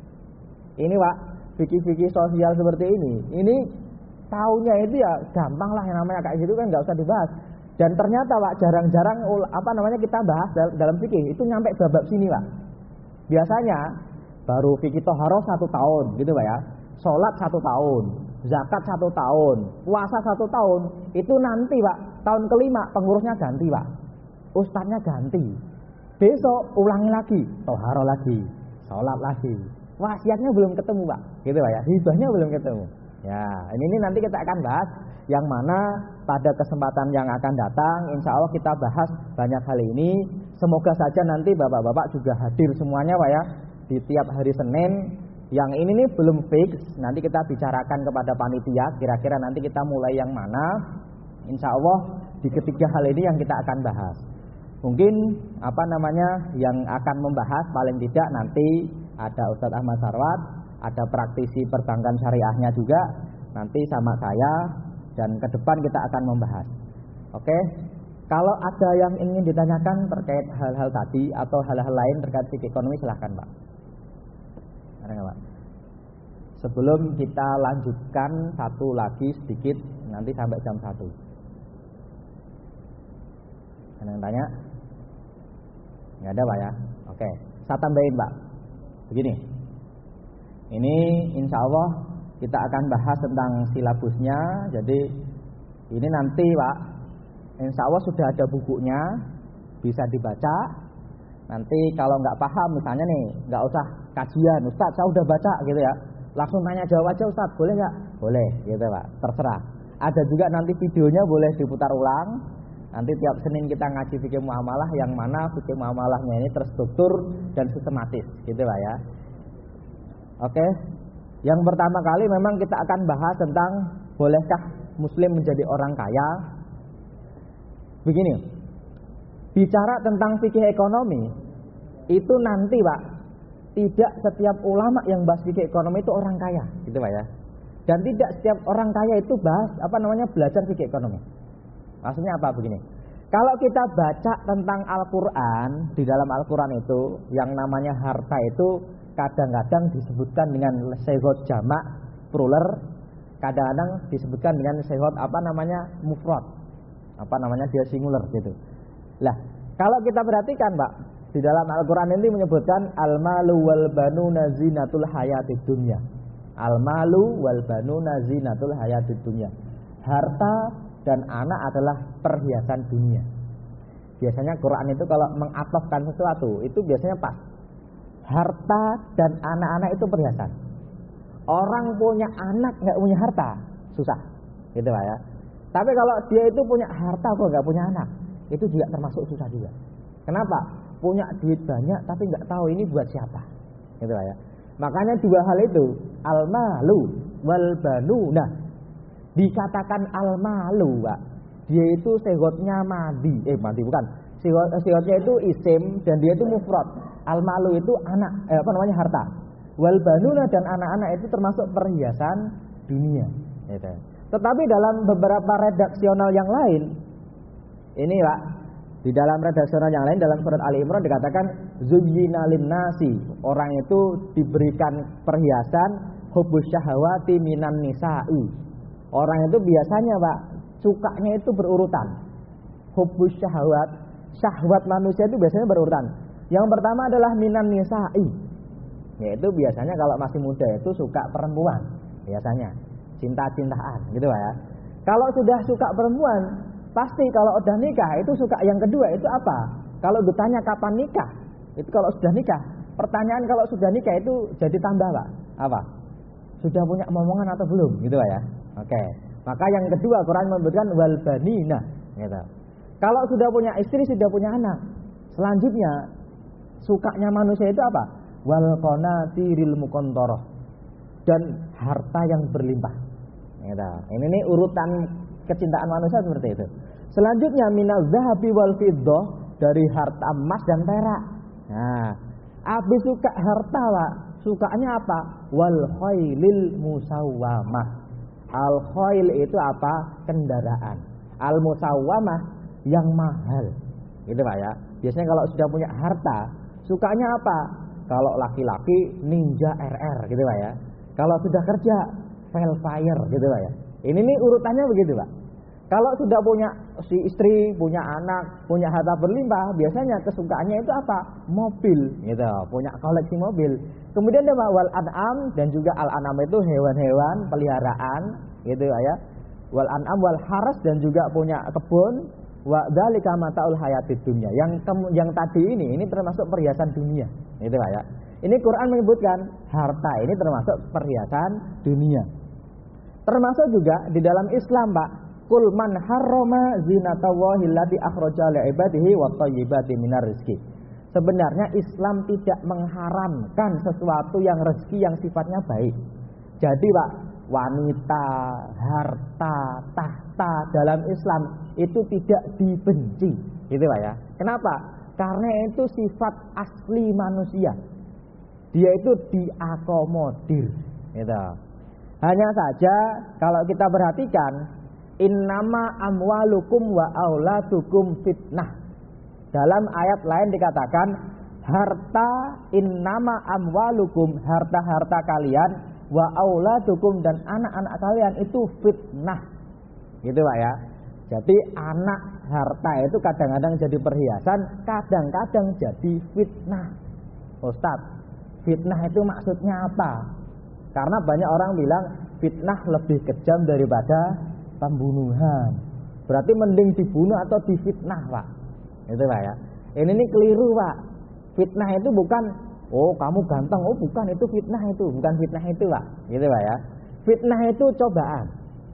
Ini Pak, fikih-fikih sosial seperti ini. Ini tahunya itu ya gampang lah, yang namanya kayak gitu kan nggak usah dibahas. Dan ternyata Pak, jarang-jarang apa namanya kita bahas dalam fikih itu nyampe bab sini Pak. Biasanya baru fikih toharoh satu tahun gitu Pak ya, sholat satu tahun, zakat satu tahun, puasa satu tahun. Itu nanti Pak, tahun kelima pengurusnya ganti Pak, ustadznya ganti. Besok ulangi lagi, toharoh lagi, sholat lagi, wasiatnya belum ketemu Pak, gitu Pak ya, hibahnya belum ketemu. Ya, ini, ini nanti kita akan bahas, yang mana pada kesempatan yang akan datang, insya Allah kita bahas banyak hal ini. Semoga saja nanti bapak-bapak juga hadir semuanya Pak ya, di tiap hari Senin. Yang ini nih belum fix, nanti kita bicarakan kepada panitia, kira-kira nanti kita mulai yang mana. Insya Allah di ketiga hal ini yang kita akan bahas. Mungkin apa namanya yang akan membahas paling tidak nanti ada Ustadz Ahmad Sarwat, ada praktisi perbankan syariahnya juga nanti sama saya, dan ke depan kita akan membahas. Oke, kalau ada yang ingin ditanyakan terkait hal-hal tadi atau hal-hal lain terkait fikih ekonomi, silahkan Pak. Ada nggak Pak? Sebelum kita lanjutkan satu lagi sedikit, nanti sampai jam satu. Ada yang tanya? Nggak ada Pak ya? Oke, saya tambahin Pak. Begini, ini insya Allah kita akan bahas tentang silabusnya. Jadi ini nanti Pak, insya Allah sudah ada bukunya, bisa dibaca. Nanti kalau nggak paham misalnya nih, nggak usah kajian, Ustadz saya udah baca gitu ya, langsung tanya jawab aja Ustadz, boleh nggak? Boleh gitu Pak, terserah. Ada juga nanti videonya boleh diputar ulang. Nanti tiap Senin kita ngaji fikih muamalah, yang mana fikih muamalahnya ini terstruktur dan sistematis gitu Pak ya. Oke, yang pertama kali memang kita akan bahas tentang bolehkah muslim menjadi orang kaya. Begini, bicara tentang fikih ekonomi itu nanti Pak, tidak setiap ulama yang bahas fikih ekonomi itu orang kaya, gitu Pak ya. Dan tidak setiap orang kaya itu bahas apa namanya belajar fikih ekonomi. Maksudnya apa begini? Kalau kita baca tentang Al-Qur'an, di dalam Al-Qur'an itu yang namanya harta itu kadang-kadang disebutkan dengan sehot jamak plural, kadang-kadang disebutkan dengan sehot apa namanya mufrad. Apa namanya dia singular gitu. Lah, kalau kita perhatikan Pak, di dalam Al-Qur'an ini menyebutkan al-malu wal banuna zinatul hayatid dunya. Al-malu wal banuna zinatul hayatid dunya. Harta dan anak adalah perhiasan dunia. Biasanya Quran itu kalau mengatofkan sesuatu itu biasanya pas. Harta dan anak-anak itu perhiasan. Orang punya anak nggak punya harta susah, gitu Pak ya. Tapi kalau dia itu punya harta kok nggak punya anak, itu juga termasuk susah juga. Kenapa? Punya duit banyak tapi nggak tahu ini buat siapa, gitu ya. Makanya dua hal itu, al-malu wal banuna. Dikatakan al-malu, Pak. Dia itu sehotnya madi, eh madi bukan. Sehot, sehotnya itu isim dan dia itu mufrad. Al-malu itu anak, eh, apa namanya harta. Wal banuna dan anak-anak itu termasuk perhiasan dunia. Gitu. Tetapi dalam beberapa redaksional yang lain, ini Pak, di dalam redaksional yang lain dalam surat Ali Imran dikatakan zuyyina lin-nasi, orang itu diberikan perhiasan hubbus syahawati minan nisa'i. Orang itu biasanya Pak, sukanya itu berurutan. Hubbus syahawat, syahwat manusia itu biasanya berurutan. Yang pertama adalah minan nisa'i, yaitu biasanya kalau masih muda itu suka perempuan, biasanya cinta-cintaan, gitu Pak ya. Kalau sudah suka perempuan, pasti kalau udah nikah itu suka yang kedua itu apa? Kalau ditanya kapan nikah, itu kalau sudah nikah. Pertanyaan kalau sudah nikah itu jadi tambah Pak. Apa? Sudah punya momongan atau belum? Gitu Pak ya. Oke. Maka yang kedua Quran menyebutkan wal banina, gitu. Kalau sudah punya istri, sudah punya anak. Selanjutnya sukanya manusia itu apa? Wal qanatiril muqantarah, dan harta yang berlimpah. Gitu. Ini nih urutan kecintaan manusia seperti itu. Selanjutnya minaz zahabi wal fiddah, dari harta emas dan perak. Nah, habis suka harta Pak, sukanya apa? Wal khailil musawwamah. Al khail itu apa? Kendaraan. Al musawwamah yang mahal. Gitu Pak ya. Biasanya kalau sudah punya harta, sukanya apa? Kalau laki-laki Ninja R R, gitu Pak ya. Kalau sudah kerja Velfire, gitu Pak ya. Ini nih urutannya begitu Pak. Kalau sudah punya si istri, punya anak, punya harta berlimpah, biasanya kesukaannya itu apa? Mobil, gitu. Punya koleksi mobil. Kemudian ada wal an'am, dan juga al an'am itu hewan-hewan peliharaan, gitu ya. Wal an'am wal haras, dan juga punya kebun. Wa dzalika mataul hayatid dunya. Yang yang tadi ini ini termasuk perhiasan dunia, gitu Pak ya. Ini Quran menyebutkan harta ini termasuk perhiasan dunia. Termasuk juga di dalam Islam Pak, kul man harrama zinatallahi allati akhraja li ibadihi wat thayyibati minar rizqi. Sebenarnya Islam tidak mengharamkan sesuatu yang rezeki yang sifatnya baik. Jadi Pak, wanita, harta, tahta dalam Islam itu tidak dibenci, gitu Pak ya. Kenapa? Karena itu sifat asli manusia. Dia itu diakomodir, gitu. Hanya saja kalau kita perhatikan, innama amwalukum wa auladukum fitnah. Dalam ayat lain dikatakan harta, innama amwalukum, harta-harta kalian, wa auladukum, dan anak-anak kalian itu fitnah. Gitu Pak ya. Jadi anak, harta itu kadang-kadang jadi perhiasan, kadang-kadang jadi fitnah. Ustaz, fitnah itu maksudnya apa? Karena banyak orang bilang fitnah lebih kejam daripada pembunuhan. Berarti mending dibunuh atau difitnah Pak. Itu Pak ya. Ini nih keliru Pak. Fitnah itu bukan, oh kamu ganteng, oh bukan, itu fitnah itu, bukan fitnah itu Pak. Gitu Pak ya. Fitnah itu cobaan.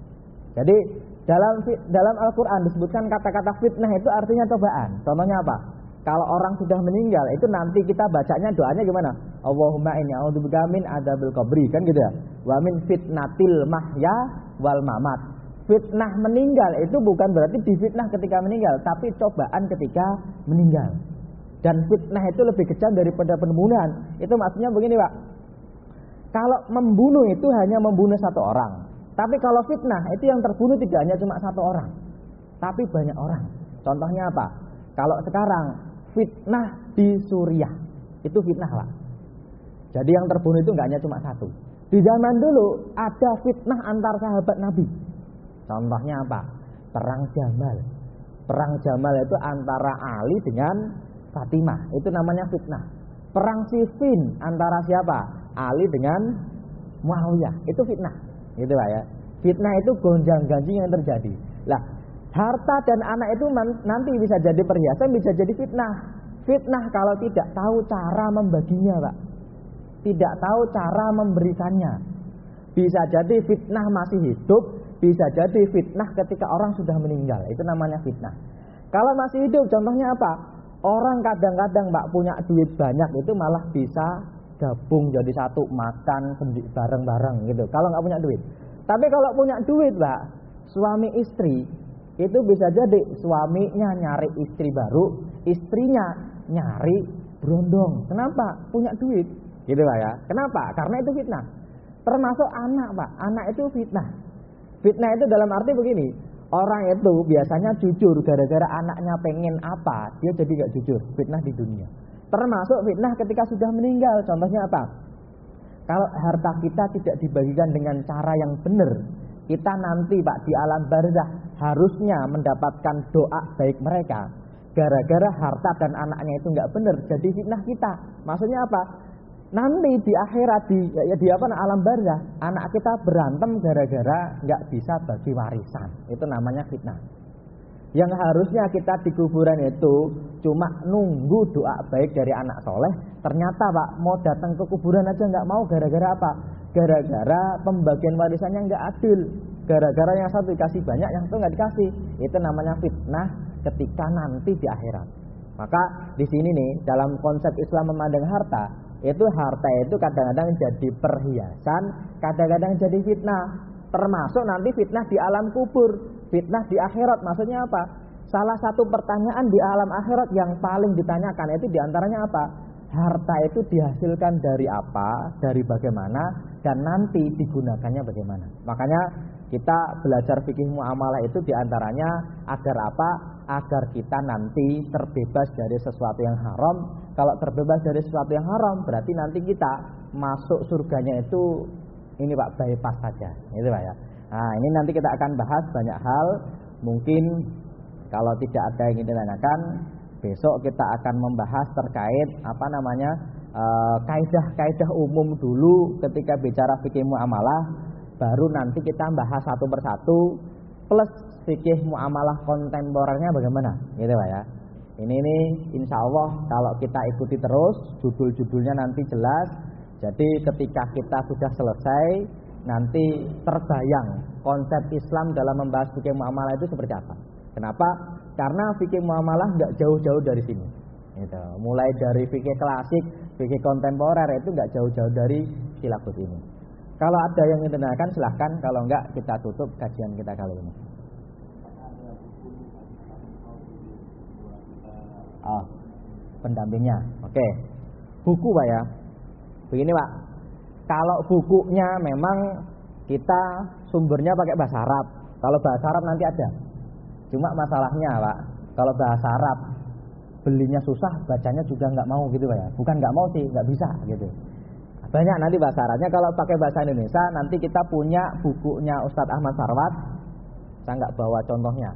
Jadi dalam dalam Al-Qur'an disebutkan kata-kata fitnah itu artinya cobaan. Contohnya apa? Kalau orang sudah meninggal itu nanti kita bacanya doanya gimana? Allahumma inni a'udzubika min adzabil qabri, kan gitu ya. Wa min fitnatil mahya wal mamat. Fitnah meninggal itu bukan berarti difitnah ketika meninggal, tapi cobaan ketika meninggal. Dan fitnah itu lebih kejam daripada pembunuhan. Itu maksudnya begini Pak. Kalau membunuh itu hanya membunuh satu orang. Tapi kalau fitnah itu yang terbunuh tidak hanya cuma satu orang, tapi banyak orang. Contohnya apa? Kalau sekarang fitnah di Suriah, itu fitnah Pak. Jadi yang terbunuh itu nggak hanya cuma satu. Di zaman dulu ada fitnah antar sahabat Nabi. Contohnya apa? Perang Jamal. Perang Jamal itu antara Ali dengan Fatimah. Itu namanya fitnah. Perang Siffin antara siapa? Ali dengan Muawiyah. Itu fitnah. Gitu Pak ya. Fitnah itu gonjang-ganjing yang terjadi. Lah, harta dan anak itu nanti bisa jadi perhiasan, bisa jadi fitnah. Fitnah kalau tidak tahu cara membaginya, Pak. Tidak tahu cara memberikannya. Bisa jadi fitnah masih hidup, bisa jadi fitnah ketika orang sudah meninggal. Itu namanya fitnah. Kalau masih hidup, contohnya apa? Orang kadang-kadang Mbak punya duit banyak itu malah bisa gabung jadi satu, makan bareng-bareng gitu. Kalau nggak punya duit. Tapi kalau punya duit, Mbak, suami istri itu bisa jadi suaminya nyari istri baru, istrinya nyari berondong. Kenapa? Punya duit. Gitu Pak ya. Kenapa? Karena itu fitnah. Termasuk anak, Pak. Anak itu fitnah. Fitnah itu dalam arti begini. Orang itu biasanya jujur gara-gara anaknya pengen apa, dia jadi gak jujur. Fitnah di dunia. Termasuk fitnah ketika sudah meninggal. Contohnya apa? Kalau harta kita tidak dibagikan dengan cara yang benar, kita nanti Pak di alam barzah harusnya mendapatkan doa baik mereka. Gara-gara harta dan anaknya itu nggak benar, jadi fitnah kita. Maksudnya apa? Nanti di akhirat di, ya, di apa alam barzah, anak kita berantem gara-gara nggak bisa bagi warisan. Itu namanya fitnah. Yang harusnya kita di kuburan itu cuma nunggu doa baik dari anak soleh, ternyata Pak mau datang ke kuburan aja nggak mau. Gara-gara apa? Gara-gara pembagian warisannya nggak adil. Gara-gara yang satu dikasih banyak, yang satu nggak dikasih. Itu namanya fitnah ketika nanti di akhirat. Maka di sini nih dalam konsep Islam memandang harta, itu harta itu kadang-kadang jadi perhiasan, kadang-kadang jadi fitnah. Termasuk nanti fitnah di alam kubur, fitnah di akhirat. Maksudnya apa? Salah satu pertanyaan di alam akhirat yang paling ditanyakan itu diantaranya apa? Harta itu dihasilkan dari apa, dari bagaimana, dan nanti digunakannya bagaimana. Makanya kita belajar fikih muamalah itu diantaranya agar apa? Agar kita nanti terbebas dari sesuatu yang haram. Kalau terbebas dari sesuatu yang haram, berarti nanti kita masuk surganya itu ini Pak bypass saja, itu Pak ya. Nah ini nanti kita akan bahas banyak hal. Mungkin kalau tidak ada yang ingin ditanyakan, besok kita akan membahas terkait apa namanya e, kaidah-kaidah umum dulu ketika bicara fikih muamalah. Baru nanti kita bahas satu persatu plus fikih muamalah kontemporernya bagaimana, gitu Pak ya. Ini nih insya Allah kalau kita ikuti terus judul-judulnya nanti jelas. Jadi ketika kita sudah selesai nanti terbayang konsep Islam dalam membahas fikih muamalah itu seperti apa. Kenapa? Karena fikih muamalah nggak jauh-jauh dari sini. Gitu. Mulai dari fikih klasik, fikih kontemporer itu nggak jauh-jauh dari khilafut ini. Kalau ada yang ingin ditanyakan silahkan, kalau enggak kita tutup kajian kita kali ini. Oh, pendampingnya, oke. Buku Pak ya. Begini Pak, kalau bukunya memang kita sumbernya pakai bahasa Arab. Kalau bahasa Arab nanti ada. Cuma masalahnya Pak, kalau bahasa Arab belinya susah, bacanya juga nggak mau gitu Pak ya. Bukan nggak mau sih, nggak bisa gitu. Banyak nanti bahasa Arabnya. Kalau pakai bahasa Indonesia nanti kita punya bukunya Ustadz Ahmad Sarwat. Saya nggak bawa contohnya.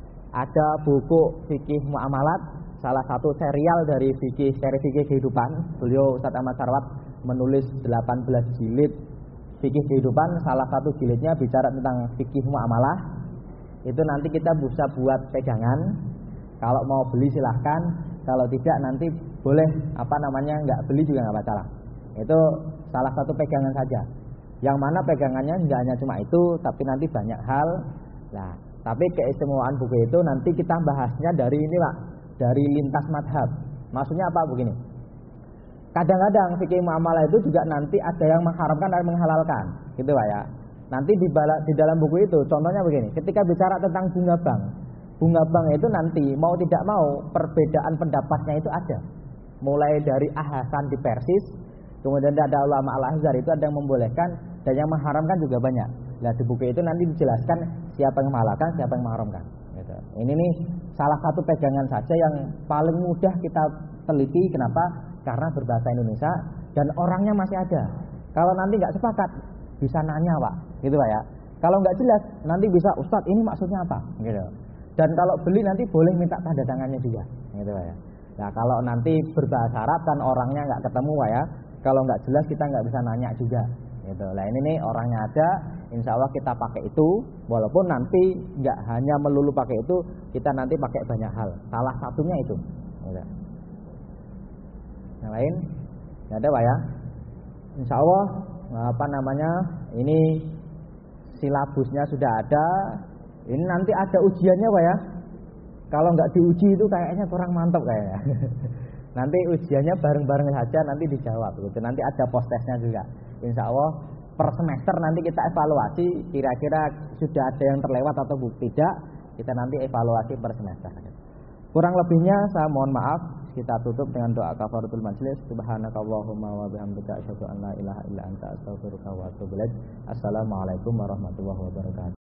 Ada buku fikih muamalat, salah satu serial dari fikih seri fikih kehidupan. Beliau Ustadz Ahmad Sarwat menulis delapan belas jilid fikih kehidupan. Salah satu jilidnya bicara tentang fikih muamalah. Itu nanti kita bisa buat pegangan. Kalau mau beli silahkan. Kalau tidak nanti boleh apa namanya nggak beli juga nggak masalah. Itu salah satu pegangan saja. Yang mana pegangannya nggak hanya cuma itu, tapi nanti banyak hal. Nah, tapi keistimewaan buku itu nanti kita bahasnya dari ini Pak, dari lintas madhab. Maksudnya apa begini? Kadang-kadang fikih muamalah itu juga nanti ada yang mengharamkan dan menghalalkan, gitu Pak ya. Nanti di, bala, di dalam buku itu, contohnya begini, ketika bicara tentang bunga bank, bunga bank itu nanti mau tidak mau perbedaan pendapatnya itu ada. Mulai dari Ahasan di Persis, kemudian ada ulama Al-Azhar itu ada yang membolehkan dan yang mengharamkan juga banyak. Nah di buku itu nanti dijelaskan siapa yang menghalalkan, siapa yang mengharamkan. Gitu. Ini nih salah satu pegangan saja yang paling mudah kita teliti. Kenapa? Karena berbahasa Indonesia dan orangnya masih ada. Kalau nanti nggak sepakat bisa nanya Pak, gitu Pak ya. Kalau nggak jelas nanti bisa Ustadz ini maksudnya apa, gitu. Dan kalau beli nanti boleh minta tanda tangannya juga, gitu Pak ya. Nah kalau nanti berbahasa Arab kan orangnya nggak ketemu Pak ya. Kalau nggak jelas kita nggak bisa nanya juga, gitu. Nah ini nih orangnya ada, insya Allah kita pakai itu. Walaupun nanti nggak hanya melulu pakai itu, kita nanti pakai banyak hal. Salah satunya itu. Gitu. Yang lain, nggak ada Pak ya. Insya Allah apa namanya ini silabusnya sudah ada. Ini nanti ada ujiannya Pak ya. kalau nggak diuji itu kayaknya kurang mantap kayaknya. Nanti ujiannya bareng-bareng saja, nanti dijawab gitu. Nanti ada post testnya juga. Insya Allah per semester nanti kita evaluasi kira-kira sudah ada yang terlewat atau tidak. Kita nanti evaluasi per semester. Kurang lebihnya saya mohon maaf. Kita tutup dengan doa kafaratul majlis. Subhanakallahumma wa bihamdika asyhadu an la ilaha illa anta astaghfiruka wa atubu ilaik. Assalamualaikum warahmatullahi wabarakatuh.